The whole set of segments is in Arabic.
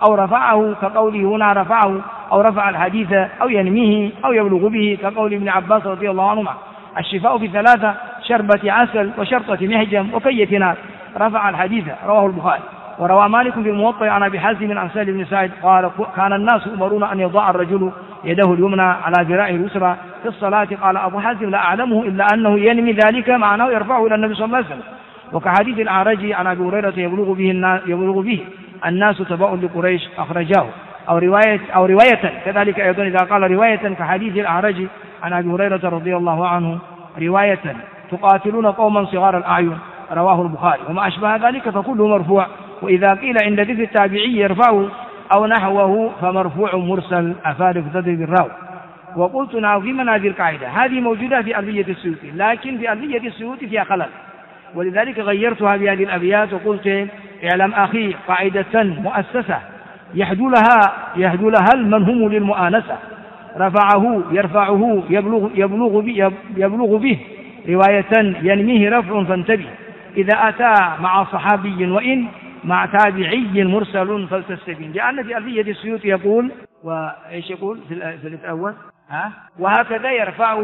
أو رفعه كقوله هنا رفعه أو رفع الحديث أو ينميه أو يبلغ به كقول ابن عباس رضي الله عنهما الشفاء في 3 شربة عسل وشرطة محجم وكية نار رفع الحديث رواه البخاري. وروى مالك في الموطأ عن أبي حازم عن سهل بن سعد قال كان الناس يؤمرون أن يضع الرجل يده اليمنى على ذراعه اليسرى في الصلاة. قال أبو حازم لا أعلمه إلا أنه ينمي ذلك معناه يرفعه إلى النبي صلى الله عليه وسلم. وكحديث الأعرج عن أبي هريرة يبلغ به الناس تبع لقريش أخرجاه أو رواية كذلك أيضا إذا قال رواية كحديث الأعرج عن أبي هريرة رضي الله عنه رواية تقاتلون قوما صغار الأعين رواه البخاري. وما أشبه ذلك فكله مرفوع. وإذا قيل عند ذكر التابعي يرفعه أو نحوه فمرفوع مرسل أفاد اقتدي بالراوي. وقلت نعم في منازل القاعدة هذه موجودة في ألفية السيوطي لكن في ألفية السيوطي فيها خلل ولذلك غيرتها بهذه الأبيات وقلت اعلم أخي قاعدة مؤسسة يهدو لها المنهم للمؤانسة رفعه يرفعه يبلغ به رواية ينميه رفع فانتبه إذا أتى مع صحابي وإن مع تابعي مرسل فلتستبين. لأن في ألفية السيوطي يقول وإيش يقول في الأول وهكذا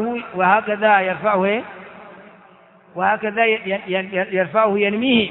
يرفعه ينميه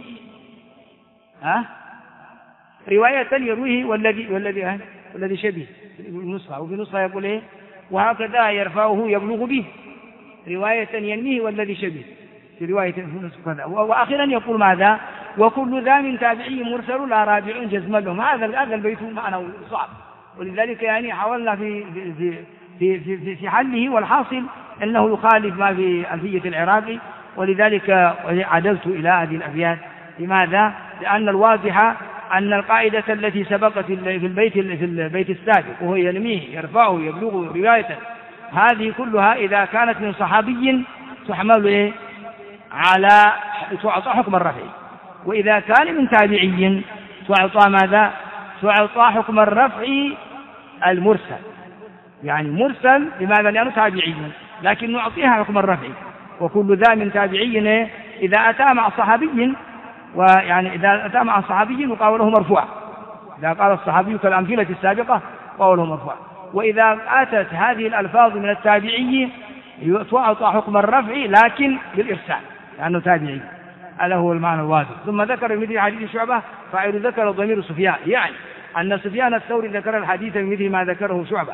رواية يرويه والذي شبه النسخة. وفي نسخة يقول إيه وهكذا يرفعه يبلغ به رواية ينميه والذي شبه في رواية كذا. وأخيرا يقول ماذا وكل ذا من تابعي مرسل لا رابع جزم لهم. هذا البيت معنى صعب ولذلك يعني حاولنا في حله والحاصل أنه يخالف ما في ألفية العراقي ولذلك عدلت إلى هذه الأبيات. لماذا؟ لأن الواضح أن القاعدة التي سبقت في البيت السابق وهو ينميه يرفعه يبلغ رواية هذه كلها إذا كانت من صحابي تحمل على تعطى حكم الرفع وإذا كان من تابعي تعطى ماذا؟ تعطى حكم الرفع المرسل يعني مرسل. لماذا؟ لأنه تابعي لكن نعطيها حكم الرفع. وكل ذا من تابعي إذا أتى مع صحابي ويعني إذا أتى مع صحابي وقوله مرفوع إذا قال الصحابي كالأمثلة السابقة قوله مرفوع. وإذا أتت هذه الألفاظ من التابعي تعطى حكم الرفع لكن بالإرسال لأنه تابعي. هذا هو المعنى الواضح. ثم ذكر مثل حديث شعبة فاعل ذكر ضمير سفيان يعني أن سفيان الثوري ذكر الحديث مثل ما ذكره شعبة.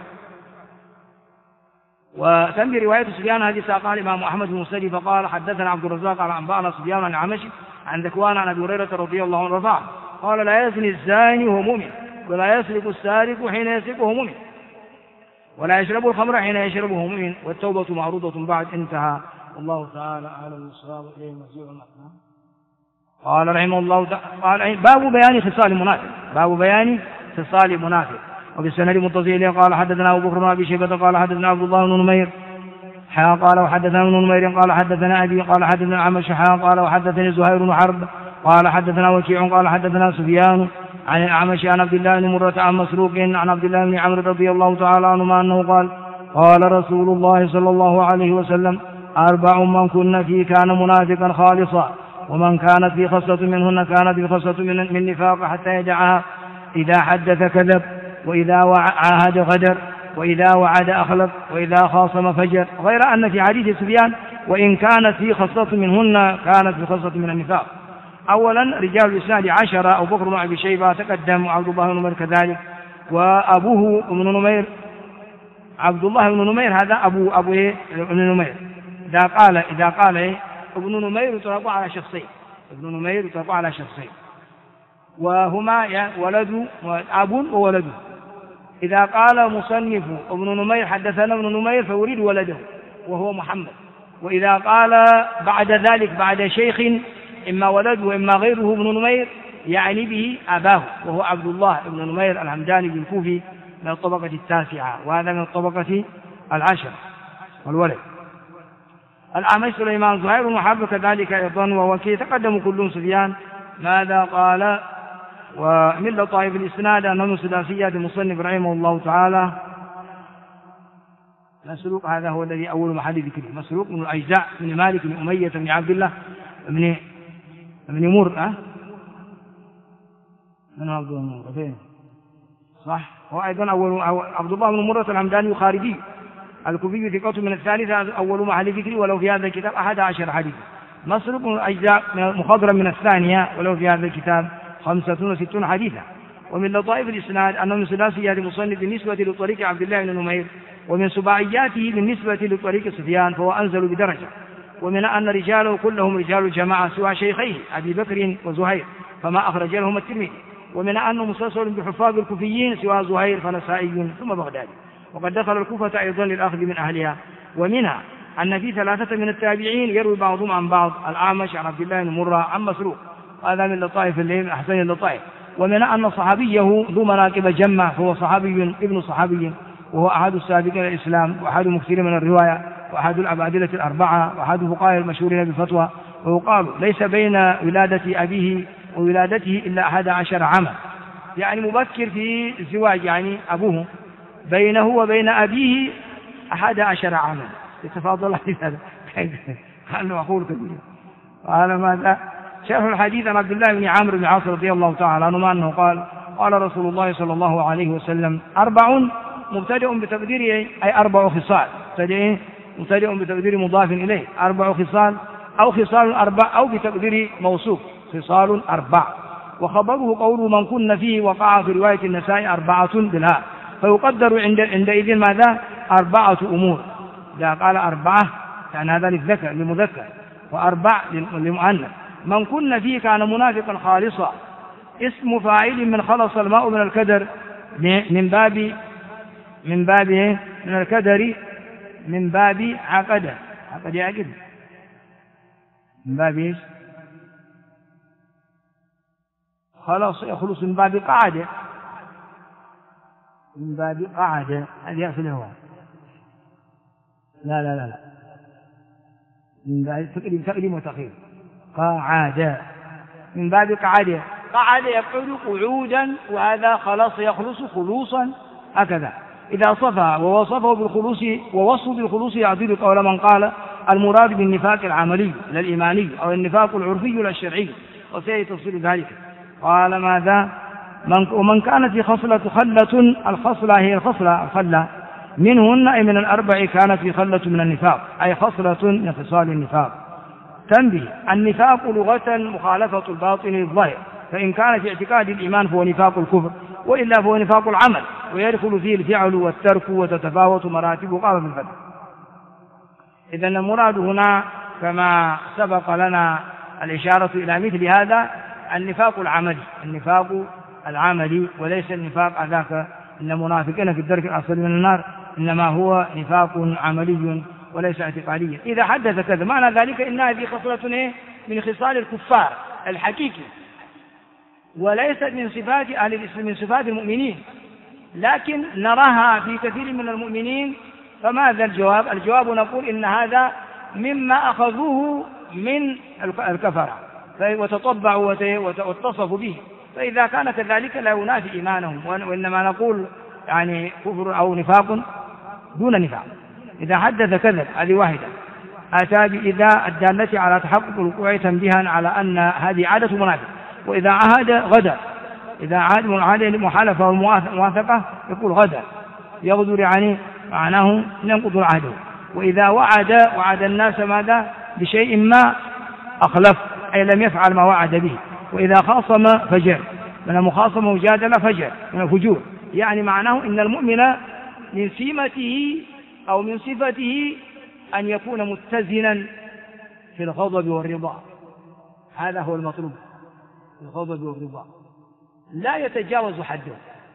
وتم رواية سفيان هذه ساقها الإمام أحمد بن مسلم فقال حدثنا عبد الرزاق قال أنبأنا سفيان عن الأعمش عن ذكوان عن أبي هريرة رضي الله عنه رفع قال لا يزني الزاني وهو مؤمن ولا يسرق السارق حين يسرق وهو مؤمن ولا يشرب الخمر حين يشربه مؤمن والتوبة معروضة بعد انتهى. والله تعالى أعلم بالصواب إليه المسيح المعنى. قال رحمه الله قال باب بيان خصال المنافق. وفي السند متصل قال حدثنا أبو بكر بن أبي شيبة قال حدثنا عبد الله بن نمير قال وحدثنا ابن نمير قال حدثنا أبي قال حدثنا عمش قال وحدثني زهير بن حرب قال حدثنا وكيع قال حدثنا سفيان عن الأعمش عن عبد الله بن مرة عن مسروق عن عبد الله بن عمرو رضي الله تعالى عنهما أنه قال رسول الله صلى الله عليه وسلم 4 من كن فيه كان منافقا خالصا ومن كانت في خصلة منهن كانت في خصلة من نفاق حتى يدعها إذا حدث كذب وإذا عاهد غدر وإذا وعد أخلف وإذا خاصم فجر. غير أن في حديث سفيان وإن كانت في خصلة منهن كانت في خصلة من النفاق. أولا رجال الإسناد 10 أبو بكر بن أبي شيبة تقدم عبد الله بن نمير كذلك وأبوه ابن نمير عبد الله بن نمير هذا أبو ابن نمير. إذا قال ابن نمير يطلق على شخصين وهما ولد وأب وولده. إذا قال مصنف ابن نمير حدثنا ابن نمير فيريد ولده وهو محمد. وإذا قال بعد ذلك بعد شيخ إما ولد وإما غيره ابن نمير يعني به أباه وهو عبد الله ابن نمير الحمداني بن كوفي من الطبقة 9 وهذا من الطبقة 10 والولد. الأعمش سليمان زهير بن حرب كذلك أيضا ووكيع تقدم كلهم سفيان. ماذا قال؟ ومن لطائف الإسناد أنه من سداسيات المصنف رحمه الله تعالى مسروق هذا هو الذي أول محل ذكره مسروق من الأجزاء من مالك بن أمية بن عبد الله بن مر من عبد الله فين صح. وأيضا عبد الله بن مرة الحمداني خارجي الكوفي ثقة من الثالثة أول محل ذكري ولو في هذا الكتاب 11 حديثا. مسروق أجزاء مخضرم من الثانية ولو في هذا الكتاب 65 حديثا. ومن لطائف الإسناد أنه من ثلاثيات المصنف بالنسبة لطريق عبد الله بن نمير، ومن سباعياته بالنسبة لطريق سفيان فهو أنزل بدرجة. ومن أن رجاله كلهم رجال الجماعة سوى شيخيه أبي بكر وزهير فما أخرج لهم الترمذي. ومن أنه مسلسل بحفاظ الكوفيين سوى زهير فنسائي ثم بغدادي. وقد دخل الكوفة أيضا للأخذ من أهلها. ومنها أن في 3 من التابعين يروي بعضهم عن بعض، الأعمش عن عبد الله بن مرة عن مسروق، هذا من لطائف أحسن اللطائف. ومن أن صحابيه ذو مناقب جمة فهو صحابي ابن صحابي، وهو أحد السابقين إلى الإسلام وأحد مكثرين من الرواية وأحد الأبادلة الأربعة وأحد الفقهاء المشهورين بالفتوى. ويقال ليس بين ولادة أبيه وولادته إلا 11 عاما، يعني مبكر في الزواج، يعني أبوه بينه وبين أبيه 11 عاما. يتفاضل هذا كأنه أخوه كبير. وهذا ماذا شرح الحديث عن عبد الله بن عمرو بن العاص رضي الله تعالى عنهما أنه قال قال رسول الله صلى الله عليه وسلم 4 مبتدئ بتقديره أي 4 خصال، مبتدئ بتقدير مضاف إليه 4 خصال أو خصال 4 أو بتقدير موصوف خصال 4. وخبره قوله من كن فيه وقع في رواية النسائي 4 بالهاء، فيقدر عندئذ ماذا 4 أمور. إذا قال 4 يعني هذا للمذكر و4 للمؤنث. من كن فيه كان منافقا خالصا، اسم فاعل من خلص الماء من الكدر من باب الكدر من باب عقد يعقد من باب ايش؟ خلاص يخلص من باب قعدة، من باب قعدة هذه أصل هو لا من باب تقديم وتأخير قعدة من باب قعدة يقعد قعودا، وهذا خلاص يخلص خلوصا هكذا. إذا صفى ووصفه بالخلوص ووصفه بالخلوص يعدل قول من قال المراد بالنفاق العملي لا الإيماني أو النفاق العرفي لا الشرعي، وسيأتي تفصيل ذلك. قال ماذا ومن كانت في خصلة خلة، الخصلة هي الخلة منهن أي من 4 كانت في خلة من النفاق أي خصلة من خصال النفاق. تنبيه: النفاق لغة مخالفة الباطن للظاهر، فإن كان في اعتقاد الإيمان فهو نفاق الكفر، وإلا فهو نفاق العمل، ويدخل فيه الفعل والترك وتتفاوت مراتبه قال في الفتح. إذن المراد هنا كما سبق لنا الإشارة إلى مثل هذا النفاق العملي وليس النفاق ذاك إن المنافقين في الدرك الأسفل من النار، إنما هو نفاق عملي وليس اعتقاديا. إذا حدث كذا معنى ذلك إن هذه خصلة من خصال الكفار الحقيقي، وليست من صفات أهل الإسلام، من صفات المؤمنين، لكن نراها في كثير من المؤمنين. فماذا الجواب؟ الجواب نقول إن هذا مما أخذوه من الكفرة وتطبعوا واتصفوا به، فإذا كان كذلك لا ينافي إيمانهم، وإنما نقول يعني كفر أو نفاق دون نفاق. إذا حدث كذب هذه واحدة، أتى بإذا الدالة على تحقق الوقوع تنبيها على أن هذه عادة منافق. وإذا عهد غدا، إذا عاد المحالفة والمواثقة يقول غدا يغدر، يعني معناه ينقض عهده. وإذا وعد الناس ماذا بشيء ما أخلف أي لم يفعل ما وعد به. وإذا خاصم فجر، من المخاصمة مجادلة فجر من الفجور، يعني معناه إن المؤمن من سمته أو من صفته أن يكون متزنا في الغضب والرضا، هذا هو المطلوب، الغضب والرضا لا يتجاوز حده.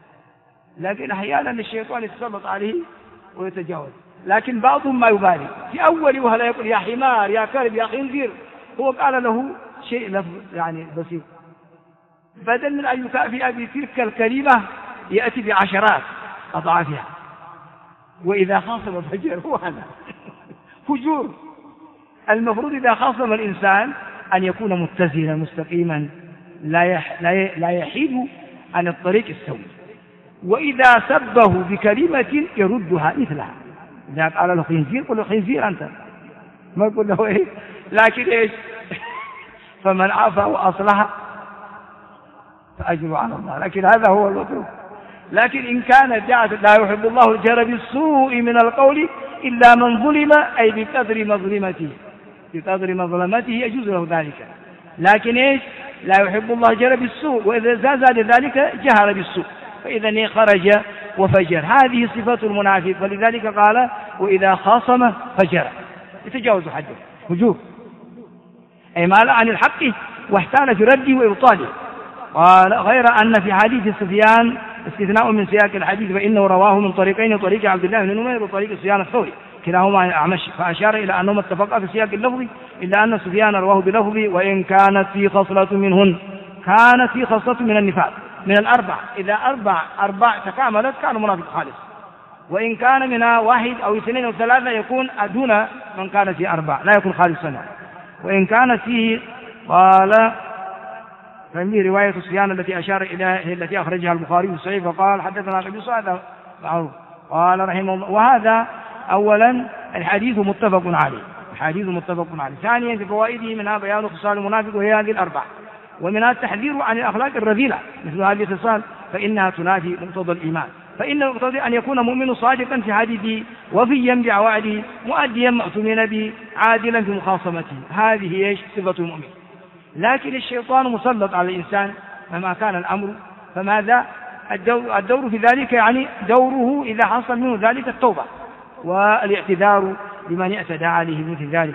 لكن أحيانا الشيطان يتسلط عليه ويتجاوز، لكن بعضهم ما يبالي في أول وهلا يقول يا حمار يا كلب يا خنزير، هو قال له شيء لفظ يعني بسيط، بدل من أن يكافئ بتلك الكلمة يأتي بعشرات أضعافها. وإذا خاصم فجر هو هذا فجور. المفروض إذا خاصم الإنسان أن يكون متزنا مستقيما لا يحيد عن الطريق السوي. وإذا سبه بكلمة يردها مثلها، إذا قال له خنزير قل له خنزير أنت، ما يقول له إيه، لكن إيش فمن عفا وأصلح فأجره على الله. لكن هذا هو المطلوب. لكن إن كانت جاءت لا يحب الله الجهر بالسوء من القول إلا من ظلم، أي بقدر مظلمته، بقدر مظلمته يجوز له ذلك. لكن إيش؟ لا يحب الله الجهر بالسوء، وإذا زاد ذلك جهر بالسوء، فإذا خرج وفجر. هذه صفة المنافق، ولذلك قال وإذا خاصم فجر، يتجاوز حده، هجوم، أي مال عن الحق واحتال في رده وإبطاله. قال غير أن في حديث سفيان استثناء من سياق الحديث، فإنه رواه من طريقين، طريق عبد الله بن نمير وطريق سفيان الثوري كلاهما الأعمش، فأشار إلى أنهما اتفقا في سياق اللفظ، إلا أن سفيان رواه بلفظ وإن كانت في خصلة منهن، كانت في خصلة من النفاق من الأربع، إذا أربع تكاملت كان منافق خالص، وإن كان منها واحد أو اثنين أو ثلاثة يكون دون من كان في أربع، لا يكون خالصا. وإن كانت فيه قال فهذه رواية سفيان التي أشار إليها التي أخرجها البخاري في الصحيح، فقال حدثنا أبي صالح معروف. قال رحمه الله. وهذا أولا الحديث متفق عليه، الحديث متفق عليه. ثانيا في فوائده منها بيان خصال المنافق وهي هذه الأربع، ومنها التحذير عن الأخلاق الرذيلة مثل هذه الخصال، فإنها تنافي مقتضى الإيمان، فإنه يقتضي أن يكون مؤمن صادقا في حديثه، وفيا بعوائده، مؤديا مأتمنا به، عادلا في مخاصمته. هذه ايش؟ صفة المؤمن. لكن الشيطان مسلط على الإنسان مهما كان الأمر، فماذا الدور في ذلك؟ يعني دوره إذا حصل منه ذلك التوبة والاعتذار لمن اعتدى عليه مثل ذلك.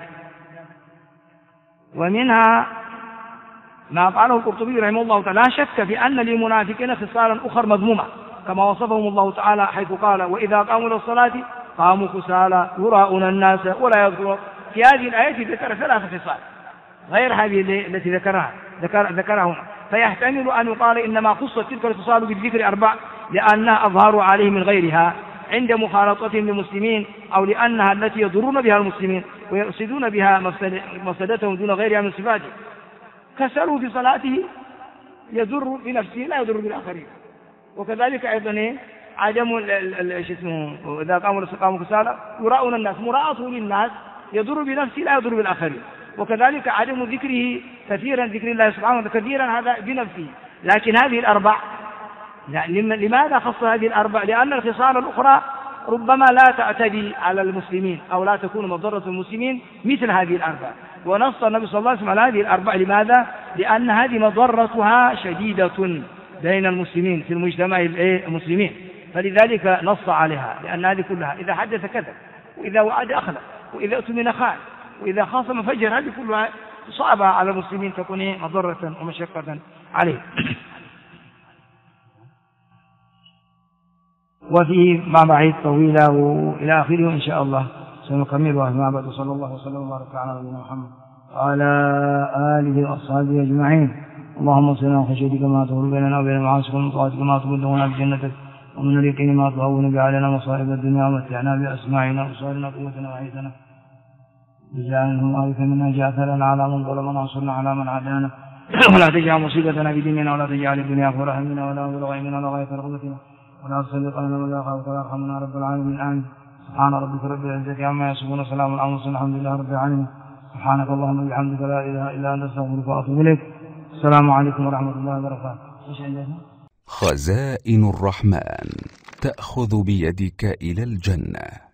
ومنها ما قاله القرطبي رحمه الله تعالى: لا شك في أن للمنافقين خصالا أخرى مذمومة كما وصفهم الله تعالى حيث قال: وإذا قاموا للصلاة قاموا كسالى يراءون الناس ولا يذكرون. في هذه الآية ذكر 3 خصال غير هذه التي ذكرها هنا، فيحتمل أن يقال إنما خصت تلك الخصال بالذكر 4 لأنها أظهر عليه من غيرها عند مخالطتهم للمسلمين، أو لأنها التي يضرون بها المسلمين ويفسدون بها مفسدتهم دون غيرها من صفاته. كسره في صلاته يضر بنفسه لا يضر بالآخرين، وكذلك أيضا عدم إذا قاموا كسالى يراءون الناس، مراءته للناس يضر بنفسه لا يضر بالآخرين، وكذلك عدم ذكره كثيرا، ذكر الله سبحانه وتعالى كثيرا هذا بنفسه. لكن هذه الأربع لماذا خص هذه الأربع؟ لأن الخصال الأخرى ربما لا تعتدي على المسلمين أو لا تكون مضرة المسلمين مثل هذه الأربع، ونص النبي صلى الله عليه وسلم على هذه الأربع. لماذا؟ لأن هذه مضرتها شديدة بين المسلمين في المجتمع المسلمين، فلذلك نص عليها، لأن هذه كلها إذا حدث كذب، وإذا وعد أخلف، وإذا اؤتمن خان، وإذا خاصم فجر، هذه كلها صعبة على المسلمين تكون مضرة ومشقة عليه. وفيه مباحث طويلة وإلى آخره إن شاء الله سنكملها فيما بعد. صلى الله وسلم وبارك على نبينا محمد وعلى آله وأصحابه أجمعين. اللهم صل على خشيتك ما تهون بيننا وبين معاصيك، ومن طاعتك ما تبلغنا بجنتك، ومن اليقين ما تهون به علينا مصائب الدنيا، ومتعنا بأسماعنا وأبصارنا قوتنا وحياتنا، واجعلهم وارثا منا، اجعل على من ظلمنا وانصرنا على من عادانا، ولا تجعل مصيبتنا في ديننا، ولا تجعل الدنيا أكبر همنا ولا مبلغ علمنا ولا غاية رغبتنا، ولا تسلط علينا من لا يخافك ولا يرحمنا رب العالمين. آمين. سبحان ربك رب العزة عما يصفون، وسلام على المرسلين، الحمد لله رب العالمين. سبحانك اللهم وبحمدك لا إله إلا أنت، أستغفرك وأتوب إليك. السلام عليكم ورحمة الله وبركاته. خزائن الرحمن تأخذ بيدك إلى الجنة.